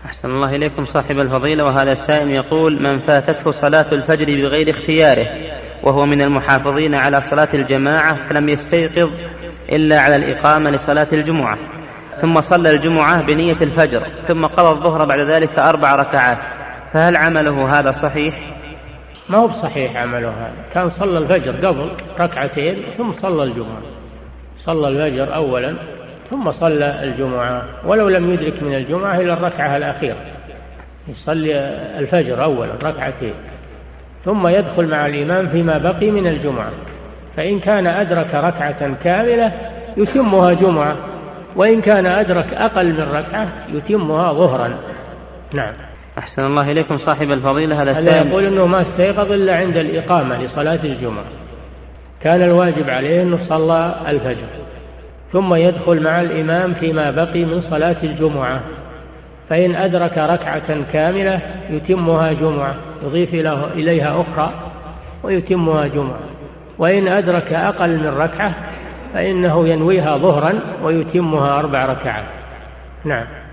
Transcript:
أحسن الله إليكم صاحب الفضيلة. وهذا السائل يقول: من فاتته صلاة الفجر بغير اختياره وهو من المحافظين على صلاة الجماعة فلم يستيقظ إلا على الإقامة لصلاة الجمعة، ثم صلى الجمعة بنية الفجر، ثم قضى الظهر بعد ذلك 4 ركعات، فهل عمله هذا صحيح؟ ما هو بصحيح عمله هذا. كان صلى الفجر قبل 2 ثم صلى الجمعة. صلى الفجر أولا ثم صلى الجمعة، ولو لم يدرك من الجمعة إلى الركعة الأخيرة. يصلي الفجر أولا 2 ثم يدخل مع الإمام فيما بقي من الجمعة، فإن كان أدرك ركعة كاملة يتمها جمعة، وإن كان أدرك أقل من ركعة يتمها ظهرا. نعم. أحسن الله إليكم صاحب الفضيلة. هذا يقول أنه ما استيقظ إلا عند الإقامة لصلاة الجمعة، كان الواجب عليه أنه صلى الفجر ثم يدخل مع الإمام فيما بقي من صلاة الجمعة، فإن أدرك ركعة كاملة يتمها جمعة، يضيف إليها أخرى ويتمها جمعة، وإن أدرك أقل من ركعة فإنه ينويها ظهرا ويتمها 4 ركعات. نعم.